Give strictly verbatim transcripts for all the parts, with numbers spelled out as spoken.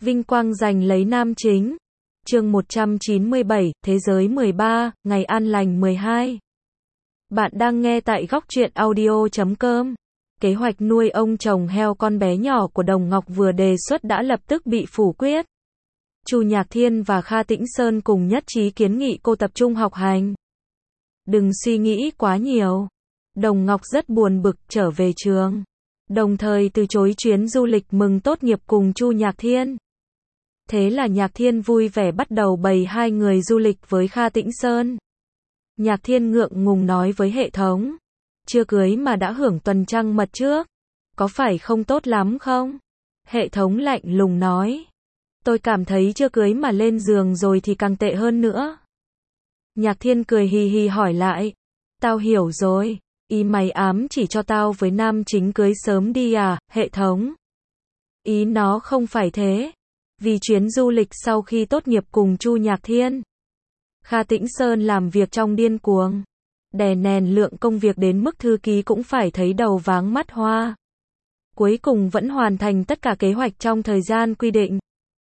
Vinh quang giành lấy nam chính. Chương một trăm chín mươi bảy, Thế giới mười ba, Ngày an lành mười hai. Bạn đang nghe tại góc truyện audio chấm com. Kế hoạch nuôi ông chồng heo con bé nhỏ của Đồng Ngọc vừa đề xuất đã lập tức bị phủ quyết. Chu Nhạc Thiên và Kha Tĩnh Sơn cùng nhất trí kiến nghị cô tập trung học hành. Đừng suy nghĩ quá nhiều. Đồng Ngọc rất buồn bực trở về trường, đồng thời từ chối chuyến du lịch mừng tốt nghiệp cùng Chu Nhạc Thiên. Thế là Nhạc Thiên vui vẻ bắt đầu bày hai người du lịch với Kha Tĩnh Sơn. Nhạc Thiên ngượng ngùng nói với hệ thống, chưa cưới mà đã hưởng tuần trăng mật trước, có phải không tốt lắm không? Hệ thống lạnh lùng nói, tôi cảm thấy chưa cưới mà lên giường rồi thì càng tệ hơn nữa. Nhạc Thiên cười hì hì hỏi lại, tao hiểu rồi, ý mày ám chỉ cho tao với nam chính cưới sớm đi à, hệ thống? Ý nó không phải thế. Vì chuyến du lịch sau khi tốt nghiệp cùng Chu Nhạc Thiên, Kha Tĩnh Sơn làm việc trong điên cuồng, đè nén lượng công việc đến mức thư ký cũng phải thấy đầu váng mắt hoa. Cuối cùng vẫn hoàn thành tất cả kế hoạch trong thời gian quy định.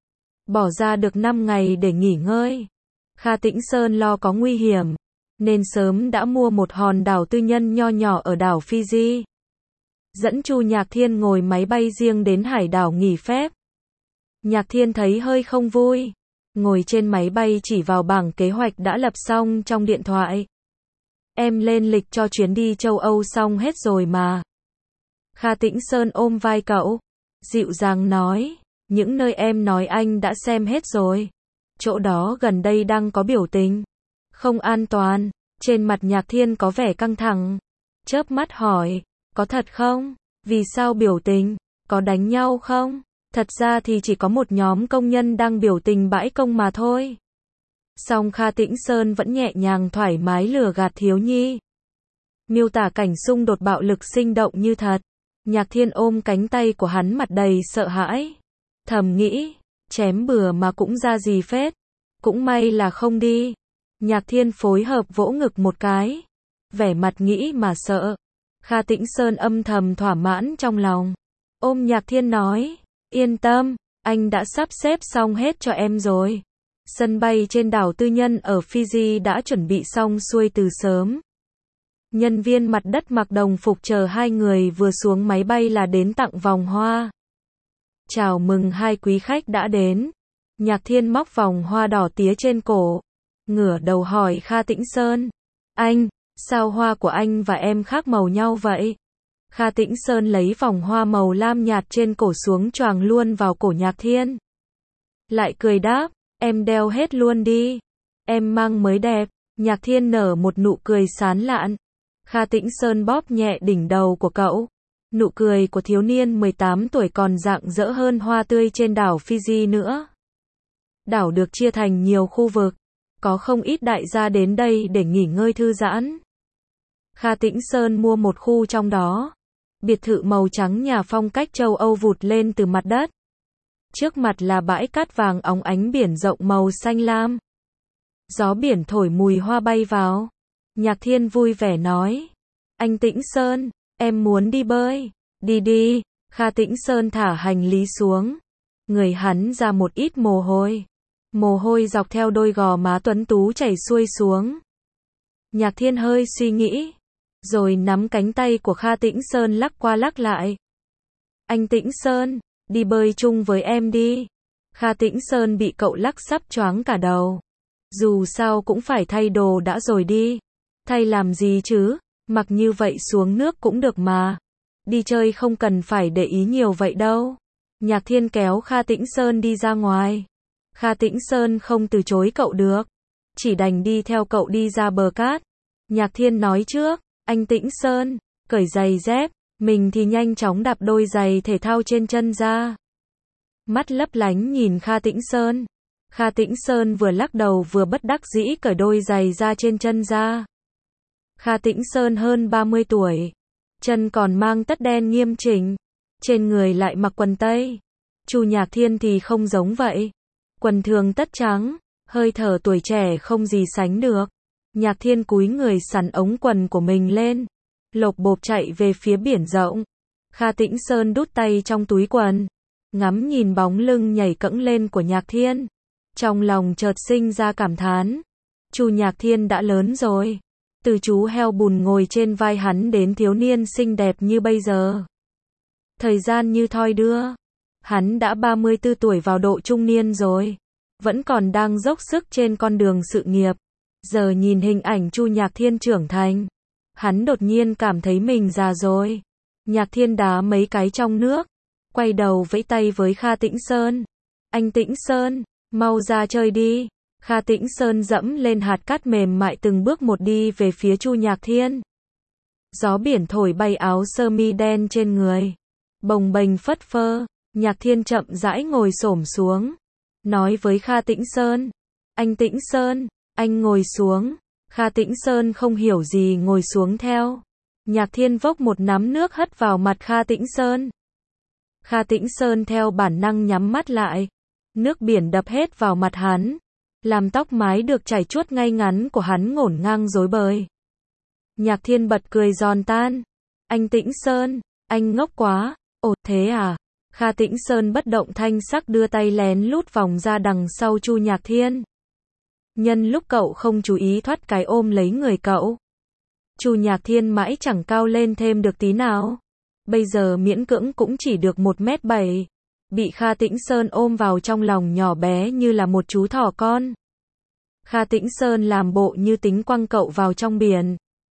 Bỏ ra được năm ngày để nghỉ ngơi. Kha Tĩnh Sơn lo có nguy hiểm, nên sớm đã mua một hòn đảo tư nhân nho nhỏ ở đảo Fiji. Dẫn Chu Nhạc Thiên ngồi máy bay riêng đến hải đảo nghỉ phép. Nhạc Thiên thấy hơi không vui. Ngồi trên máy bay chỉ vào bảng kế hoạch đã lập xong trong điện thoại. Em lên lịch cho chuyến đi châu Âu xong hết rồi mà. Kha Tĩnh Sơn ôm vai cậu, dịu dàng nói, những nơi em nói anh đã xem hết rồi. Chỗ đó gần đây đang có biểu tình không an toàn. Trên mặt Nhạc Thiên có vẻ căng thẳng. Chớp mắt hỏi, có thật không? Vì sao biểu tình? Có đánh nhau không? Thật ra thì chỉ có một nhóm công nhân đang biểu tình bãi công mà thôi. Song Kha Tĩnh Sơn vẫn nhẹ nhàng thoải mái lừa gạt thiếu nhi. Miêu tả cảnh xung đột bạo lực sinh động như thật. Nhạc Thiên ôm cánh tay của hắn mặt đầy sợ hãi. Thầm nghĩ, chém bừa mà cũng ra gì phết. Cũng may là không đi. Nhạc Thiên phối hợp vỗ ngực một cái. Vẻ mặt nghĩ mà sợ. Kha Tĩnh Sơn âm thầm thỏa mãn trong lòng. Ôm Nhạc Thiên nói, yên tâm, anh đã sắp xếp xong hết cho em rồi. Sân bay trên đảo tư nhân ở Fiji đã chuẩn bị xong xuôi từ sớm. Nhân viên mặt đất mặc đồng phục chờ hai người vừa xuống máy bay là đến tặng vòng hoa. Chào mừng hai quý khách đã đến. Nhạc Thiên móc vòng hoa đỏ tía trên cổ. Ngửa đầu hỏi Kha Tĩnh Sơn, anh, sao hoa của anh và em khác màu nhau vậy? Kha Tĩnh Sơn lấy vòng hoa màu lam nhạt trên cổ xuống choàng luôn vào cổ Nhạc Thiên. Lại cười đáp, em đeo hết luôn đi. Em mang mới đẹp. Nhạc Thiên nở một nụ cười sán lạn. Kha Tĩnh Sơn bóp nhẹ đỉnh đầu của cậu. Nụ cười của thiếu niên mười tám tuổi còn rạng rỡ hơn hoa tươi trên đảo Fiji nữa. Đảo được chia thành nhiều khu vực. Có không ít đại gia đến đây để nghỉ ngơi thư giãn. Kha Tĩnh Sơn mua một khu trong đó. Biệt thự màu trắng nhà phong cách châu Âu vụt lên từ mặt đất. Trước mặt là bãi cát vàng óng ánh biển rộng màu xanh lam. Gió biển thổi mùi hoa bay vào. Nhạc Thiên vui vẻ nói, anh Tĩnh Sơn, em muốn đi bơi. Đi đi. Kha Tĩnh Sơn thả hành lý xuống. Người hắn ra một ít mồ hôi. Mồ hôi dọc theo đôi gò má tuấn tú chảy xuôi xuống. Nhạc Thiên hơi suy nghĩ, rồi nắm cánh tay của Kha Tĩnh Sơn lắc qua lắc lại. Anh Tĩnh Sơn, đi bơi chung với em đi. Kha Tĩnh Sơn bị cậu lắc sắp choáng cả đầu. Dù sao cũng phải thay đồ đã rồi đi. Thay làm gì chứ, mặc như vậy xuống nước cũng được mà. Đi chơi không cần phải để ý nhiều vậy đâu. Nhạc Thiên kéo Kha Tĩnh Sơn đi ra ngoài. Kha Tĩnh Sơn không từ chối cậu được. Chỉ đành đi theo cậu đi ra bờ cát. Nhạc Thiên nói trước, anh Tĩnh Sơn, cởi giày dép, mình thì nhanh chóng đạp đôi giày thể thao trên chân ra. Mắt lấp lánh nhìn Kha Tĩnh Sơn. Kha Tĩnh Sơn vừa lắc đầu vừa bất đắc dĩ cởi đôi giày ra trên chân ra. Kha Tĩnh Sơn hơn ba mươi tuổi. Chân còn mang tất đen nghiêm chỉnh. Trên người lại mặc quần tây. Chu Nhạc Thiên thì không giống vậy. Quần thường tất trắng, hơi thở tuổi trẻ không gì sánh được. Nhạc Thiên cúi người xắn ống quần của mình lên, lộp bộp chạy về phía biển rộng. Kha Tĩnh Sơn đút tay trong túi quần, ngắm nhìn bóng lưng nhảy cẫng lên của Nhạc Thiên. Trong lòng chợt sinh ra cảm thán. Chu Nhạc Thiên đã lớn rồi. Từ chú heo bùn ngồi trên vai hắn đến thiếu niên xinh đẹp như bây giờ. Thời gian như thoi đưa. Hắn đã ba mươi tư tuổi vào độ trung niên rồi. Vẫn còn đang dốc sức trên con đường sự nghiệp. Giờ nhìn hình ảnh Chu Nhạc Thiên trưởng thành. Hắn đột nhiên cảm thấy mình già rồi. Nhạc Thiên đá mấy cái trong nước. Quay đầu vẫy tay với Kha Tĩnh Sơn. Anh Tĩnh Sơn, mau ra chơi đi. Kha Tĩnh Sơn dẫm lên hạt cát mềm mại từng bước một đi về phía Chu Nhạc Thiên. Gió biển thổi bay áo sơ mi đen trên người. Bồng bềnh phất phơ. Nhạc Thiên chậm rãi ngồi xổm xuống. Nói với Kha Tĩnh Sơn. Anh Tĩnh Sơn, anh ngồi xuống. Kha Tĩnh Sơn không hiểu gì ngồi xuống theo. Nhạc Thiên vốc một nắm nước hất vào mặt Kha Tĩnh Sơn. Kha Tĩnh Sơn theo bản năng nhắm mắt lại. Nước biển đập hết vào mặt hắn. Làm tóc mái được chảy chuốt ngay ngắn của hắn ngổn ngang rối bời. Nhạc Thiên bật cười giòn tan. Anh Tĩnh Sơn, anh ngốc quá. Ồ, thế à? Kha Tĩnh Sơn bất động thanh sắc đưa tay lén lút vòng ra đằng sau Chu Nhạc Thiên. Nhân lúc cậu không chú ý thoát cái ôm lấy người cậu. Chu Nhạc Thiên mãi chẳng cao lên thêm được tí nào. Bây giờ miễn cưỡng cũng chỉ được một mét bảy. Bị Kha Tĩnh Sơn ôm vào trong lòng nhỏ bé như là một chú thỏ con. Kha Tĩnh Sơn làm bộ như tính quăng cậu vào trong biển.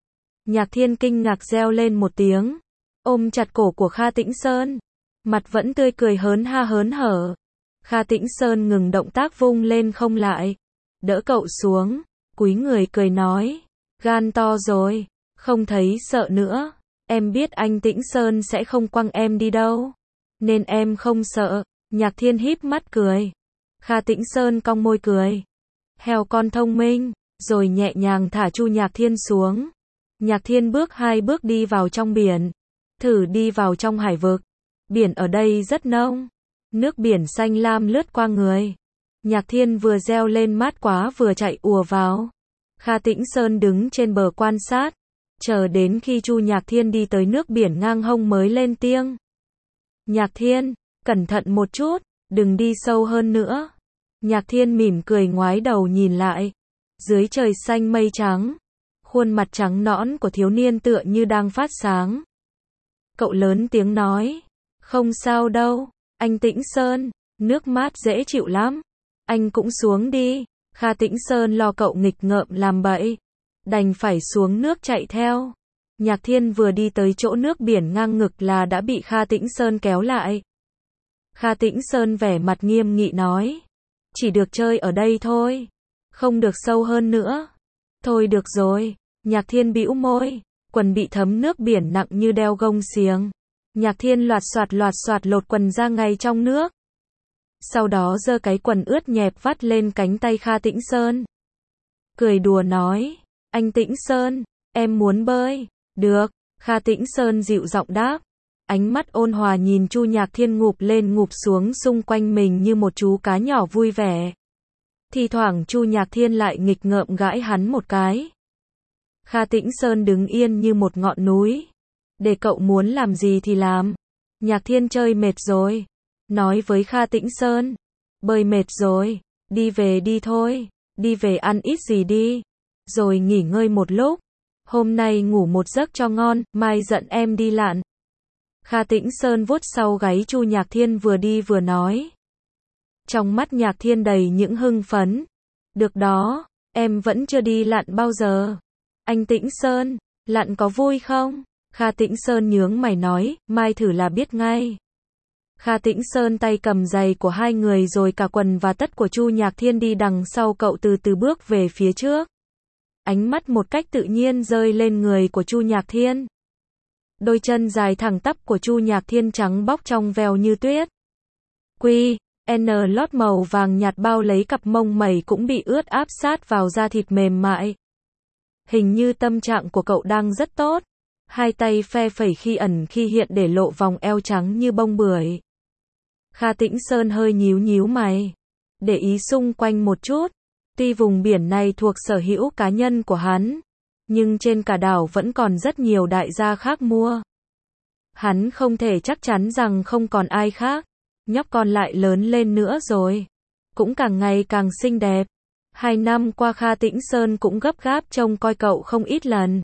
Nhạc Thiên kinh ngạc reo lên một tiếng. Ôm chặt cổ của Kha Tĩnh Sơn. Mặt vẫn tươi cười hớn ha hớn hở. Kha Tĩnh Sơn ngừng động tác vung lên không lại. Đỡ cậu xuống. Cúi người cười nói. Gan to rồi. Không thấy sợ nữa. Em biết anh Tĩnh Sơn sẽ không quăng em đi đâu. Nên em không sợ. Nhạc Thiên híp mắt cười. Kha Tĩnh Sơn cong môi cười. Heo con thông minh. Rồi nhẹ nhàng thả Chu Nhạc Thiên xuống. Nhạc Thiên bước hai bước đi vào trong biển. Thử đi vào trong hải vực. Biển ở đây rất nông. Nước biển xanh lam lướt qua người. Nhạc Thiên vừa reo lên mát quá vừa chạy ùa vào. Kha Tĩnh Sơn đứng trên bờ quan sát. Chờ đến khi Chu Nhạc Thiên đi tới nước biển ngang hông mới lên tiếng. Nhạc Thiên, cẩn thận một chút, đừng đi sâu hơn nữa. Nhạc Thiên mỉm cười ngoái đầu nhìn lại. Dưới trời xanh mây trắng. Khuôn mặt trắng nõn của thiếu niên tựa như đang phát sáng. Cậu lớn tiếng nói. Không sao đâu, anh Tĩnh Sơn, nước mát dễ chịu lắm. Anh cũng xuống đi. Kha Tĩnh Sơn lo cậu nghịch ngợm làm bậy. Đành phải xuống nước chạy theo. Nhạc Thiên vừa đi tới chỗ nước biển ngang ngực là đã bị Kha Tĩnh Sơn kéo lại. Kha Tĩnh Sơn vẻ mặt nghiêm nghị nói. Chỉ được chơi ở đây thôi. Không được sâu hơn nữa. Thôi được rồi. Nhạc Thiên bĩu môi. Quần bị thấm nước biển nặng như đeo gông xiềng. Nhạc Thiên loạt soạt loạt soạt lột quần ra ngay trong nước. Sau đó giơ cái quần ướt nhẹp vắt lên cánh tay Kha Tĩnh Sơn. Cười đùa nói. Anh Tĩnh Sơn, em muốn bơi. Được. Kha Tĩnh Sơn dịu giọng đáp. Ánh mắt ôn hòa nhìn Chu Nhạc Thiên ngụp lên ngụp xuống xung quanh mình như một chú cá nhỏ vui vẻ. Thì thoảng Chu Nhạc Thiên lại nghịch ngợm gãi hắn một cái. Kha Tĩnh Sơn đứng yên như một ngọn núi. Để cậu muốn làm gì thì làm. Nhạc Thiên chơi mệt rồi. Nói với Kha Tĩnh Sơn. Bơi mệt rồi. Đi về đi thôi. Đi về ăn ít gì đi. Rồi nghỉ ngơi một lúc. Hôm nay ngủ một giấc cho ngon, mai dẫn em đi lặn. Kha Tĩnh Sơn vuốt sau gáy Chu Nhạc Thiên vừa đi vừa nói. Trong mắt Nhạc Thiên đầy những hưng phấn. Được đó, em vẫn chưa đi lặn bao giờ. Anh Tĩnh Sơn, lặn có vui không? Kha Tĩnh Sơn nhướng mày nói, mai thử là biết ngay. Kha Tĩnh Sơn tay cầm giày của hai người rồi cả quần và tất của Chu Nhạc Thiên đi đằng sau cậu từ từ bước về phía trước. Ánh mắt một cách tự nhiên rơi lên người của Chu Nhạc Thiên. Đôi chân dài thẳng tắp của Chu Nhạc Thiên trắng bóc trong veo như tuyết. Quy, N lót màu vàng nhạt bao lấy cặp mông mẩy cũng bị ướt áp sát vào da thịt mềm mại. Hình như tâm trạng của cậu đang rất tốt. Hai tay phe phẩy khi ẩn khi hiện để lộ vòng eo trắng như bông bưởi. Kha Tĩnh Sơn hơi nhíu nhíu mày. Để ý xung quanh một chút. Tuy vùng biển này thuộc sở hữu cá nhân của hắn. Nhưng trên cả đảo vẫn còn rất nhiều đại gia khác mua. Hắn không thể chắc chắn rằng không còn ai khác. nhóc con lại lớn lên nữa rồi, cũng càng ngày càng xinh đẹp. Hai năm qua Kha Tĩnh Sơn cũng gấp gáp trông coi cậu không ít lần.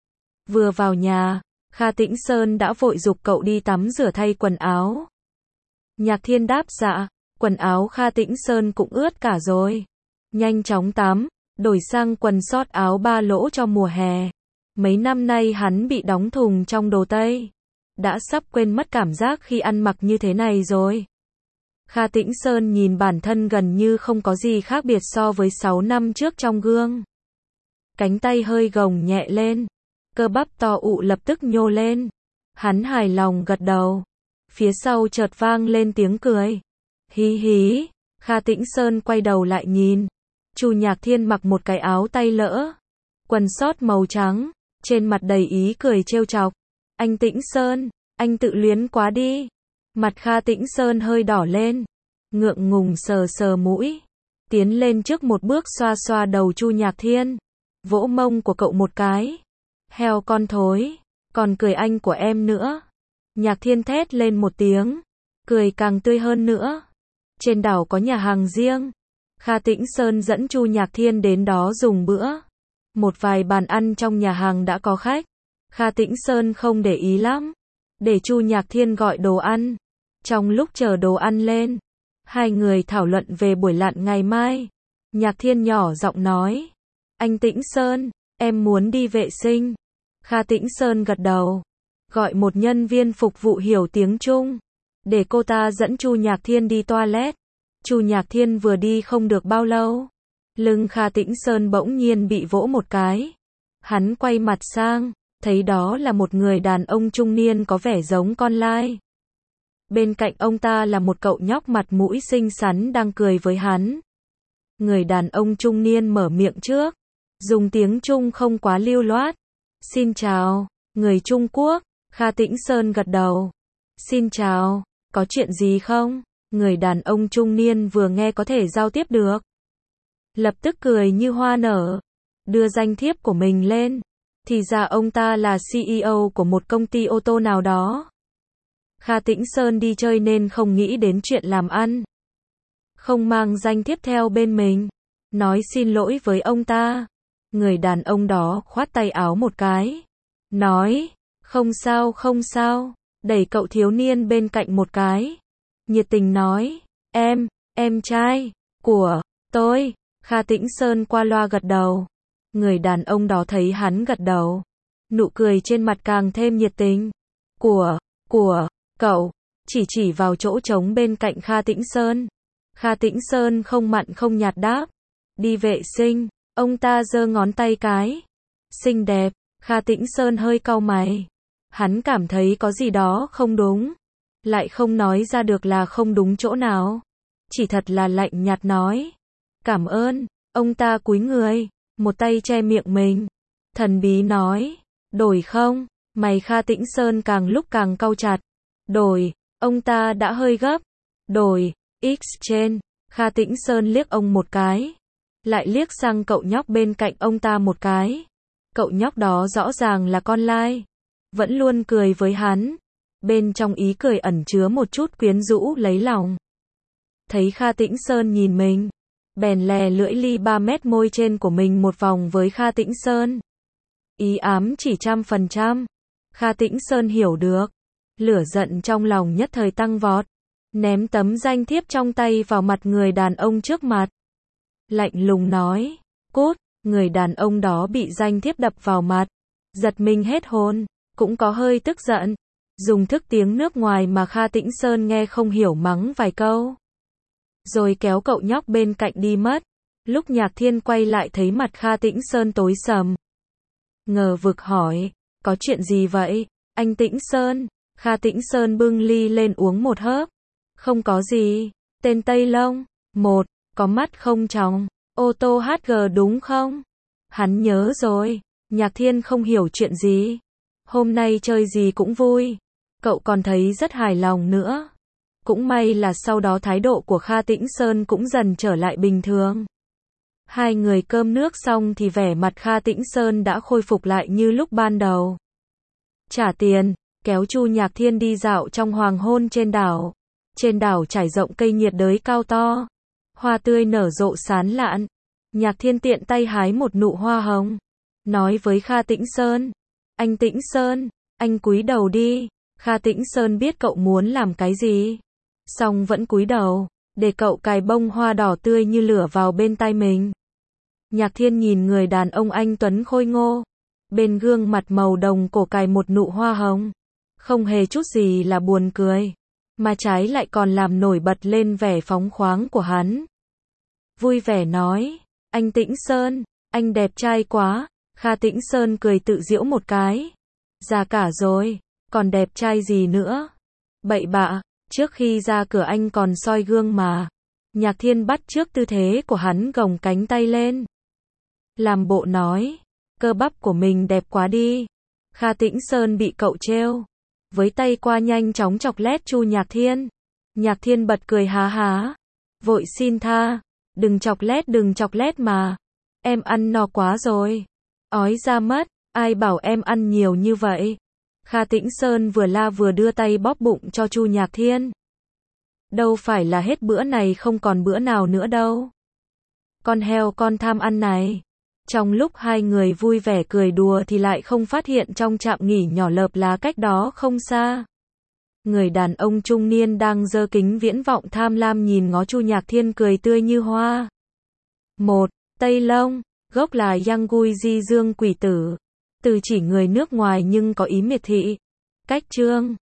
Vừa vào nhà, Kha Tĩnh Sơn đã vội giục cậu đi tắm rửa thay quần áo. Nhạc Thiên đáp dạ, quần áo Kha Tĩnh Sơn cũng ướt cả rồi. Nhanh chóng tắm, đổi sang quần sót áo ba lỗ cho mùa hè. Mấy năm nay hắn bị đóng thùng trong đồ Tây. Đã sắp quên mất cảm giác khi ăn mặc như thế này rồi. Kha Tĩnh Sơn nhìn bản thân gần như không có gì khác biệt so với sáu năm trước trong gương. Cánh tay hơi gồng nhẹ lên, cơ bắp to ụ lập tức nhô lên. Hắn hài lòng gật đầu. Phía sau chợt vang lên tiếng cười. Hí hí, Kha Tĩnh Sơn quay đầu lại nhìn. Chu Nhạc Thiên mặc một cái áo tay lỡ, quần sót màu trắng, trên mặt đầy ý cười trêu chọc. Anh Tĩnh Sơn, anh tự luyến quá đi. Mặt Kha Tĩnh Sơn hơi đỏ lên, ngượng ngùng sờ sờ mũi, tiến lên trước một bước xoa xoa đầu Chu Nhạc Thiên, vỗ mông của cậu một cái. Heo con thối, còn cười anh của em nữa. Nhạc Thiên thét lên một tiếng, cười càng tươi hơn nữa. Trên đảo có nhà hàng riêng, Kha Tĩnh Sơn dẫn Chu Nhạc Thiên đến đó dùng bữa. Một vài bàn ăn trong nhà hàng đã có khách, Kha Tĩnh Sơn không để ý lắm, để Chu Nhạc Thiên gọi đồ ăn. Trong lúc chờ đồ ăn lên, hai người thảo luận về buổi lặn ngày mai. Nhạc Thiên nhỏ giọng nói, anh Tĩnh Sơn, em muốn đi vệ sinh. Kha Tĩnh Sơn gật đầu, gọi một nhân viên phục vụ hiểu tiếng Trung, để cô ta dẫn Chu Nhạc Thiên đi toilet. Chu Nhạc Thiên vừa đi không được bao lâu, lưng Kha Tĩnh Sơn bỗng nhiên bị vỗ một cái. Hắn quay mặt sang, thấy đó là một người đàn ông trung niên có vẻ giống con lai. Bên cạnh ông ta là một cậu nhóc mặt mũi xinh xắn đang cười với hắn. Người đàn ông trung niên mở miệng trước, dùng tiếng Trung không quá lưu loát. Xin chào, người Trung Quốc. Kha Tĩnh Sơn gật đầu. Xin chào, có chuyện gì không? Người đàn ông trung niên vừa nghe có thể giao tiếp được, lập tức cười như hoa nở, đưa danh thiếp của mình lên. Thì ra ông ta là xê e ô của một công ty ô tô nào đó. Kha Tĩnh Sơn đi chơi nên không nghĩ đến chuyện làm ăn, không mang danh thiếp theo bên mình, nói xin lỗi với ông ta. Người đàn ông đó khoát tay áo một cái, nói, không sao không sao, đẩy cậu thiếu niên bên cạnh một cái, nhiệt tình nói, em, em trai của tôi. Kha Tĩnh Sơn qua loa gật đầu. Người đàn ông đó thấy hắn gật đầu, nụ cười trên mặt càng thêm nhiệt tình. Của, của, cậu, chỉ chỉ vào chỗ trống bên cạnh Kha Tĩnh Sơn. Kha Tĩnh Sơn không mặn không nhạt đáp, đi vệ sinh. Ông ta giơ ngón tay cái, xinh đẹp. Kha Tĩnh Sơn hơi cau mày, hắn cảm thấy có gì đó không đúng, lại không nói ra được là không đúng chỗ nào, chỉ thật là lạnh nhạt nói, cảm ơn. Ông ta cúi người, một tay che miệng mình, thần bí nói, đổi không? Mày Kha Tĩnh Sơn càng lúc càng cau chặt. Đổi. Ông ta đã hơi gấp. Đổi. Exchange. Kha Tĩnh Sơn liếc ông một cái, lại liếc sang cậu nhóc bên cạnh ông ta một cái. Cậu nhóc đó rõ ràng là con lai, vẫn luôn cười với hắn, bên trong ý cười ẩn chứa một chút quyến rũ lấy lòng. Thấy Kha Tĩnh Sơn nhìn mình, bèn lè lưỡi ly ba mét môi trên của mình một vòng với Kha Tĩnh Sơn. Ý ám chỉ trăm phần trăm. Kha Tĩnh Sơn hiểu được, lửa giận trong lòng nhất thời tăng vọt, ném tấm danh thiếp trong tay vào mặt người đàn ông trước mặt. Lạnh lùng nói, cút. Người đàn ông đó bị danh thiếp đập vào mặt, giật mình hết hồn, cũng có hơi tức giận, dùng thức tiếng nước ngoài mà Kha Tĩnh Sơn nghe không hiểu mắng vài câu, rồi kéo cậu nhóc bên cạnh đi mất. Lúc Nhạc Thiên quay lại thấy mặt Kha Tĩnh Sơn tối sầm, ngờ vực hỏi, có chuyện gì vậy, anh Tĩnh Sơn? Kha Tĩnh Sơn bưng ly lên uống một hớp, không có gì, tên Tây Lông, một, có mắt không tròng, ô tô hát giê đúng không? Hắn nhớ rồi. Nhạc Thiên không hiểu chuyện gì, hôm nay chơi gì cũng vui, cậu còn thấy rất hài lòng nữa. Cũng may là sau đó thái độ của Kha Tĩnh Sơn cũng dần trở lại bình thường. Hai người cơm nước xong thì vẻ mặt Kha Tĩnh Sơn đã khôi phục lại như lúc ban đầu. Trả tiền, kéo Chu Nhạc Thiên đi dạo trong hoàng hôn trên đảo. Trên đảo trải rộng cây nhiệt đới cao to. Hoa tươi nở rộ sán lạn. Nhạc Thiên tiện tay hái một nụ hoa hồng. Nói với Kha Tĩnh Sơn. Anh Tĩnh Sơn, anh cúi đầu đi. Kha Tĩnh Sơn biết cậu muốn làm cái gì. Song vẫn cúi đầu, để cậu cài bông hoa đỏ tươi như lửa vào bên tai mình. Nhạc Thiên nhìn người đàn ông anh tuấn khôi ngô. Bên gương mặt màu đồng cổ cài một nụ hoa hồng. Không hề chút gì là buồn cười. Mà trái lại còn làm nổi bật lên vẻ phóng khoáng của hắn. Vui vẻ nói, anh Tĩnh Sơn, anh đẹp trai quá. Kha Tĩnh Sơn cười tự giễu một cái. Già cả rồi, còn đẹp trai gì nữa. Bậy bạ, trước khi ra cửa anh còn soi gương mà. Nhạc Thiên bắt chước tư thế của hắn gồng cánh tay lên. Làm bộ nói, cơ bắp của mình đẹp quá đi. Kha Tĩnh Sơn bị cậu trêu. Với tay qua nhanh chóng chọc lét Chu Nhạc Thiên. Nhạc Thiên bật cười há há. Vội xin tha. Đừng chọc lét đừng chọc lét mà. Em ăn no quá rồi. Ói ra mất. Ai bảo em ăn nhiều như vậy. Kha Tĩnh Sơn vừa la vừa đưa tay bóp bụng cho Chu Nhạc Thiên. Đâu phải là hết bữa này không còn bữa nào nữa đâu. Con heo con tham ăn này. Trong lúc hai người vui vẻ cười đùa thì lại không phát hiện trong trạm nghỉ nhỏ lợp lá cách đó không xa. Người đàn ông trung niên đang giơ kính viễn vọng tham lam nhìn ngó Chu Nhạc Thiên cười tươi như hoa. Một, Tây Long, gốc là Yang Gui Di Dương quỷ tử. Từ chỉ người nước ngoài nhưng có ý miệt thị. Cách chương